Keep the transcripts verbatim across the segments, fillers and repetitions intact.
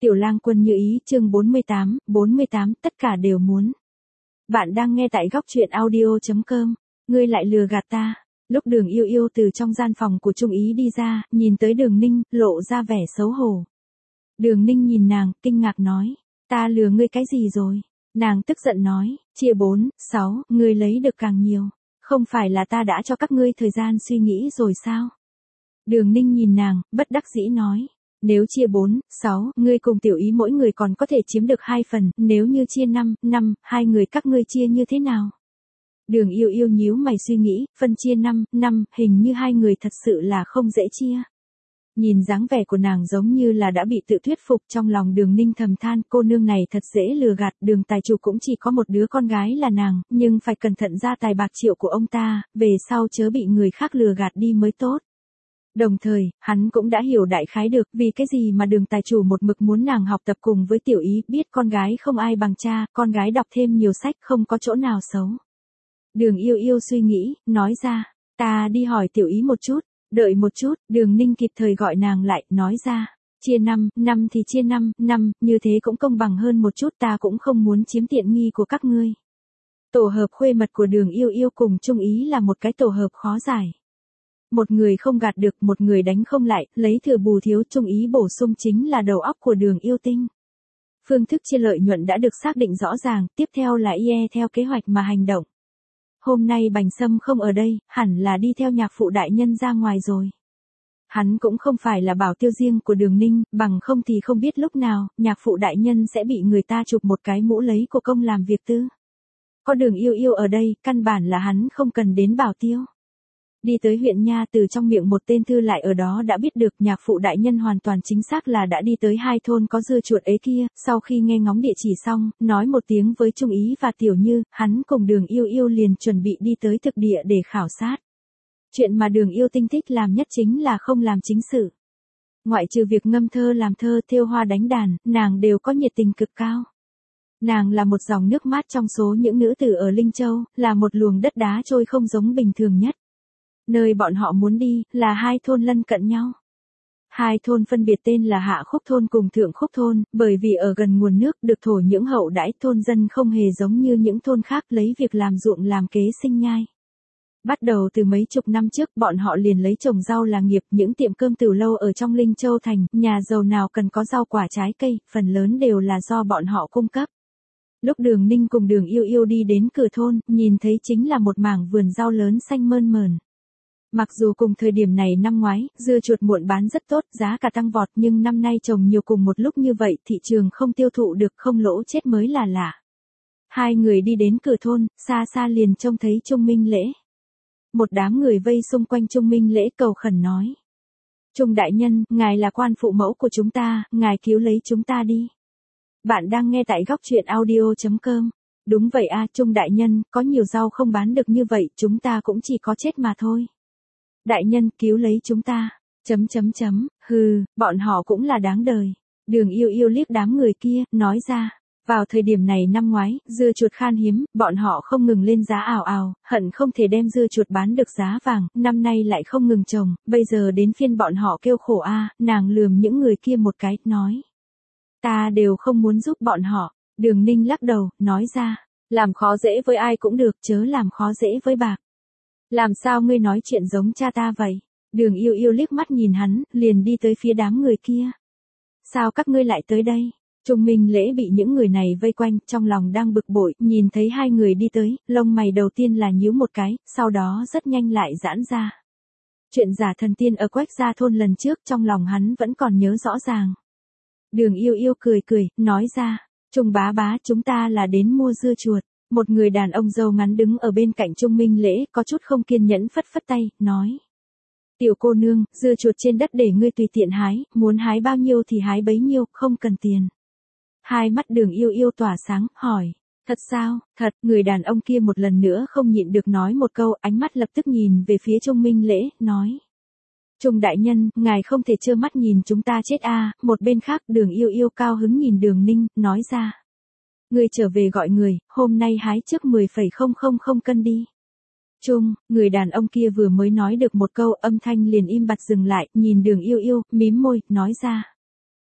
Tiểu lang quân như ý, chương bốn mươi tám, bốn mươi tám, tất cả đều muốn. Bạn đang nghe tại góc truyện audio.com, ngươi lại lừa gạt ta. Lúc Đường Yêu Yêu từ trong gian phòng của Trung Ý đi ra, nhìn tới Đường Ninh, lộ ra vẻ xấu hổ. Đường Ninh nhìn nàng, kinh ngạc nói, ta lừa ngươi cái gì rồi? Nàng tức giận nói, chia bốn, sáu, ngươi lấy được càng nhiều. Không phải là ta đã cho các ngươi thời gian suy nghĩ rồi sao? Đường Ninh nhìn nàng, bất đắc dĩ nói. Nếu chia bốn, sáu, ngươi cùng Tiểu Ý mỗi người còn có thể chiếm được hai phần, nếu như chia năm, năm, hai người các ngươi chia như thế nào? Đường Yêu Yêu nhíu mày suy nghĩ, phân chia năm, năm, hình như hai người thật sự là không dễ chia. Nhìn dáng vẻ của nàng giống như là đã bị tự thuyết phục, trong lòng Đường Ninh thầm than, cô nương này thật dễ lừa gạt. Đường tài chủ cũng chỉ có một đứa con gái là nàng, nhưng phải cẩn thận gia tài bạc triệu của ông ta, về sau chớ bị người khác lừa gạt đi mới tốt. Đồng thời, hắn cũng đã hiểu đại khái được vì cái gì mà Đường tài chủ một mực muốn nàng học tập cùng với Tiểu Ý, biết con gái không ai bằng cha, con gái đọc thêm nhiều sách không có chỗ nào xấu. Đường Yêu Yêu suy nghĩ, nói ra, ta đi hỏi Tiểu Ý một chút, đợi một chút. Đường Ninh kịp thời gọi nàng lại, nói ra, chia năm, năm thì chia năm, năm, như thế cũng công bằng hơn một chút, ta cũng không muốn chiếm tiện nghi của các ngươi. Tổ hợp khuê mật của Đường Yêu Yêu cùng Trung Ý là một cái tổ hợp khó giải. Một người không gạt được, một người đánh không lại, lấy thừa bù thiếu. Trung Ý bổ sung chính là đầu óc của Đường Yêu Tinh. Phương thức chia lợi nhuận đã được xác định rõ ràng, tiếp theo là i e theo kế hoạch mà hành động. Hôm nay Bành Sâm không ở đây, hẳn là đi theo nhạc phụ đại nhân ra ngoài rồi. Hắn cũng không phải là bảo tiêu riêng của Đường Ninh, bằng không thì không biết lúc nào, nhạc phụ đại nhân sẽ bị người ta chụp một cái mũ lấy của công làm việc tư. Có Đường Yêu Yêu ở đây, căn bản là hắn không cần đến bảo tiêu. Đi tới huyện nha, từ trong miệng một tên thư lại ở đó đã biết được nhạc phụ đại nhân hoàn toàn chính xác là đã đi tới hai thôn có dưa chuột ấy kia. Sau khi nghe ngóng địa chỉ xong, nói một tiếng với Trung Ý và Tiểu Như, hắn cùng Đường Yêu Yêu liền chuẩn bị đi tới thực địa để khảo sát. Chuyện mà Đường Yêu Tinh thích làm nhất chính là không làm chính sự. Ngoại trừ việc ngâm thơ làm thơ, thêu hoa đánh đàn, nàng đều có nhiệt tình cực cao. Nàng là một dòng nước mát trong số những nữ tử ở Linh Châu, là một luồng đất đá trôi không giống bình thường nhất. Nơi bọn họ muốn đi, là hai thôn lân cận nhau. Hai thôn phân biệt tên là Hạ Khúc Thôn cùng Thượng Khúc Thôn, bởi vì ở gần nguồn nước, được thổ nhưỡng hậu đãi, thôn dân không hề giống như những thôn khác lấy việc làm ruộng làm kế sinh nhai. Bắt đầu từ mấy chục năm trước, bọn họ liền lấy trồng rau là nghiệp, những tiệm cơm tửu lâu ở trong Linh Châu thành, nhà giàu nào cần có rau quả trái cây, phần lớn đều là do bọn họ cung cấp. Lúc Đường Ninh cùng Đường Yêu Yêu đi đến cửa thôn, nhìn thấy chính là một mảng vườn rau lớn xanh mơn mởn. Mặc dù cùng thời điểm này năm ngoái, dưa chuột muộn bán rất tốt, giá cả tăng vọt, nhưng năm nay trồng nhiều cùng một lúc như vậy, thị trường không tiêu thụ được, không lỗ chết mới là lạ. Hai người đi đến cửa thôn, xa xa liền trông thấy Trung Minh Lễ. Một đám người vây xung quanh Trung Minh Lễ cầu khẩn nói. Trung đại nhân, ngài là quan phụ mẫu của chúng ta, ngài cứu lấy chúng ta đi. Bạn đang nghe tại góc truyện audio.com. Đúng vậy a, Trung đại nhân, có nhiều rau không bán được như vậy, chúng ta cũng chỉ có chết mà thôi. Đại nhân, cứu lấy chúng ta. Chấm chấm chấm, hừ, bọn họ cũng là đáng đời. Đường Yêu Yêu liếc đám người kia, nói ra. Vào thời điểm này năm ngoái, dưa chuột khan hiếm, bọn họ không ngừng lên giá ào ào, hận không thể đem dưa chuột bán được giá vàng, năm nay lại không ngừng trồng, bây giờ đến phiên bọn họ kêu khổ a. Nàng lườm những người kia một cái, nói. Ta đều không muốn giúp bọn họ. Đường Ninh lắc đầu, nói ra. Làm khó dễ với ai cũng được, chớ làm khó dễ với bạc. Làm sao ngươi nói chuyện giống cha ta vậy? Đường Yêu Yêu liếc mắt nhìn hắn, liền đi tới phía đám người kia. Sao các ngươi lại tới đây? Trung Minh Lễ bị những người này vây quanh, trong lòng đang bực bội, nhìn thấy hai người đi tới, lông mày đầu tiên là nhíu một cái, sau đó rất nhanh lại giãn ra. Chuyện giả thần tiên ở Quách Gia thôn lần trước, trong lòng hắn vẫn còn nhớ rõ ràng. Đường Yêu Yêu cười cười, nói ra, Trung bá bá, chúng ta là đến mua dưa chuột. Một người đàn ông râu ngắn đứng ở bên cạnh Trung Minh Lễ, có chút không kiên nhẫn phất phất tay, nói. Tiểu cô nương, dưa chuột trên đất để ngươi tùy tiện hái, muốn hái bao nhiêu thì hái bấy nhiêu, không cần tiền. Hai mắt Đường Yêu Yêu tỏa sáng, hỏi. Thật sao? Thật, người đàn ông kia một lần nữa không nhịn được nói một câu, ánh mắt lập tức nhìn về phía Trung Minh Lễ, nói. Trung đại nhân, ngài không thể trơ mắt nhìn chúng ta chết a. Một bên khác, Đường Yêu Yêu cao hứng nhìn Đường Ninh, nói ra. Người trở về gọi người, hôm nay hái trước mười phẩy không không không cân đi. Trung, người đàn ông kia vừa mới nói được một câu, âm thanh liền im bặt dừng lại, nhìn Đường Yêu Yêu, mím môi, nói ra.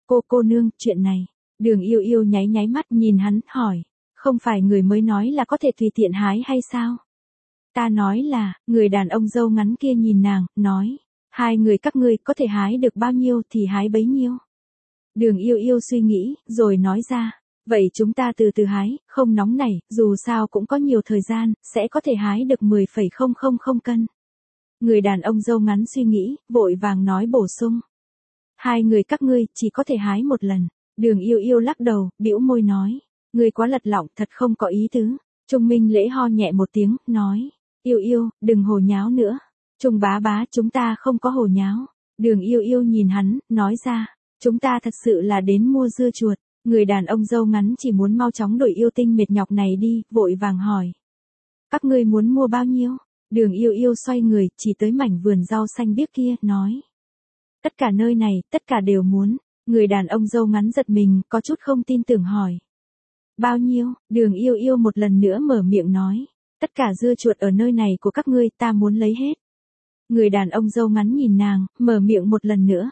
Cô cô nương, chuyện này. Đường yêu yêu nháy nháy mắt nhìn hắn, hỏi. Không phải người mới nói là có thể tùy tiện hái hay sao? Ta nói là, người đàn ông râu ngắn kia nhìn nàng, nói. Hai người các ngươi có thể hái được bao nhiêu thì hái bấy nhiêu. Đường yêu yêu suy nghĩ, rồi nói ra. Vậy chúng ta từ từ hái, không nóng nảy, dù sao cũng có nhiều thời gian, sẽ có thể hái được mười phẩy không không không cân. Người đàn ông râu ngắn suy nghĩ, vội vàng nói bổ sung. Hai người các ngươi chỉ có thể hái một lần. Đường yêu yêu lắc đầu, bĩu môi nói. Ngươi quá lật lọng, thật không có ý tứ. Trung Minh Lễ ho nhẹ một tiếng, nói. Yêu yêu, đừng hồ nháo nữa. Trung bá bá, chúng ta không có hồ nháo. Đường yêu yêu nhìn hắn, nói ra. Chúng ta thật sự là đến mua dưa chuột. Người đàn ông râu ngắn chỉ muốn mau chóng đổi yêu tinh mệt nhọc này đi, vội vàng hỏi. Các ngươi muốn mua bao nhiêu? Đường yêu yêu xoay người, chỉ tới mảnh vườn rau xanh biếc kia, nói. Tất cả nơi này, tất cả đều muốn. Người đàn ông râu ngắn giật mình, có chút không tin tưởng hỏi. Bao nhiêu? Đường yêu yêu một lần nữa mở miệng nói. Tất cả dưa chuột ở nơi này của các ngươi ta muốn lấy hết. Người đàn ông râu ngắn nhìn nàng, mở miệng một lần nữa.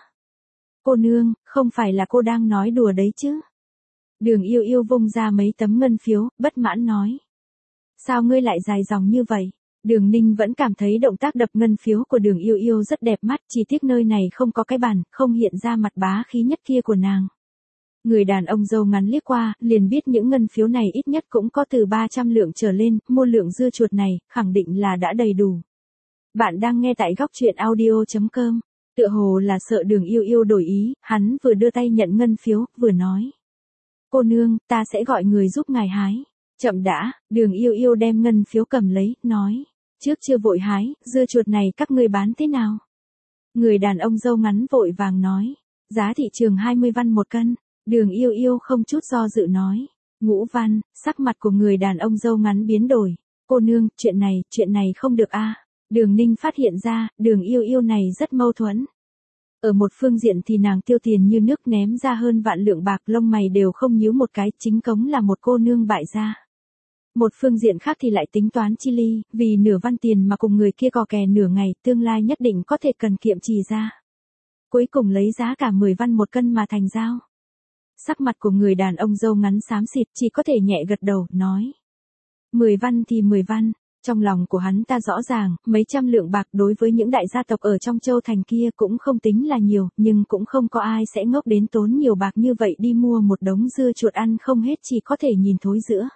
Cô nương, không phải là cô đang nói đùa đấy chứ? Đường yêu yêu vung ra mấy tấm ngân phiếu, bất mãn nói. Sao ngươi lại dài dòng như vậy? Đường Ninh vẫn cảm thấy động tác đập ngân phiếu của đường yêu yêu rất đẹp mắt, chỉ tiếc nơi này không có cái bàn, không hiện ra mặt bá khí nhất kia của nàng. Người đàn ông râu ngắn liếc qua, liền biết những ngân phiếu này ít nhất cũng có từ ba trăm lượng trở lên, mua lượng dưa chuột này, khẳng định là đã đầy đủ. Bạn đang nghe tại góc truyện audio chấm com. Tựa hồ là sợ đường yêu yêu đổi ý, hắn vừa đưa tay nhận ngân phiếu, vừa nói. Cô nương, ta sẽ gọi người giúp ngài hái. Chậm đã, đường yêu yêu đem ngân phiếu cầm lấy, nói. Trước chưa vội hái, dưa chuột này các ngươi bán thế nào? Người đàn ông râu ngắn vội vàng nói. Giá thị trường hai mươi văn một cân. Đường yêu yêu không chút do dự nói. Ngũ văn, sắc mặt của người đàn ông râu ngắn biến đổi. Cô nương, chuyện này, chuyện này không được a. Đường Ninh phát hiện ra, đường yêu yêu này rất mâu thuẫn. Ở một phương diện thì nàng tiêu tiền như nước ném ra hơn vạn lượng bạc, lông mày đều không nhíu một cái, chính cống là một cô nương bại gia. Một phương diện khác thì lại tính toán chi ly, vì nửa văn tiền mà cùng người kia cò kè nửa ngày, tương lai nhất định có thể cần kiệm trì ra. Cuối cùng lấy giá cả mười văn một cân mà thành giao. Sắc mặt của người đàn ông râu ngắn xám xịt, chỉ có thể nhẹ gật đầu, nói. mười văn thì mười văn. Trong lòng của hắn ta rõ ràng, mấy trăm lượng bạc đối với những đại gia tộc ở trong châu thành kia cũng không tính là nhiều, nhưng cũng không có ai sẽ ngốc đến tốn nhiều bạc như vậy đi mua một đống dưa chuột ăn không hết, chỉ có thể nhìn thối giữa.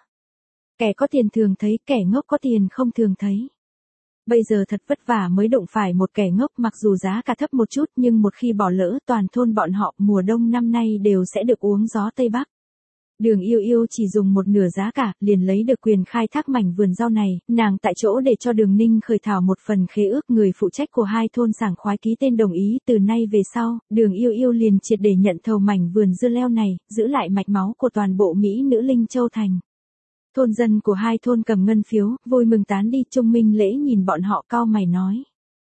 Kẻ có tiền thường thấy, kẻ ngốc có tiền không thường thấy. Bây giờ thật vất vả mới đụng phải một kẻ ngốc, mặc dù giá cả thấp một chút nhưng một khi bỏ lỡ, toàn thôn bọn họ mùa đông năm nay đều sẽ được uống gió Tây Bắc. Đường yêu yêu chỉ dùng một nửa giá cả, liền lấy được quyền khai thác mảnh vườn rau này, nàng tại chỗ để cho đường Ninh khởi thảo một phần khế ước, người phụ trách của hai thôn sảng khoái ký tên đồng ý, từ nay về sau, đường yêu yêu liền triệt để nhận thầu mảnh vườn dưa leo này, giữ lại mạch máu của toàn bộ Mỹ nữ Linh Châu Thành. Thôn dân của hai thôn cầm ngân phiếu, vui mừng tán đi. Trung Minh Lễ nhìn bọn họ cau mày nói.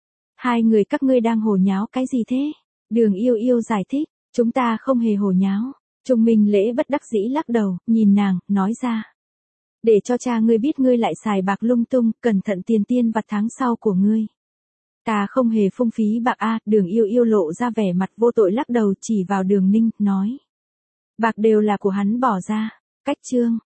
Hai người các ngươi đang hồ nháo cái gì thế? Đường yêu yêu giải thích, chúng ta không hề hồ nháo. Trung Minh Lễ bất đắc dĩ lắc đầu, nhìn nàng, nói ra. Để cho cha ngươi biết ngươi lại xài bạc lung tung, cẩn thận tiền tiên vặt tháng sau của ngươi. Ta không hề phung phí bạc a. Đường yêu yêu lộ ra vẻ mặt vô tội lắc đầu chỉ vào đường Ninh, nói. Bạc đều là của hắn bỏ ra. Cách chương.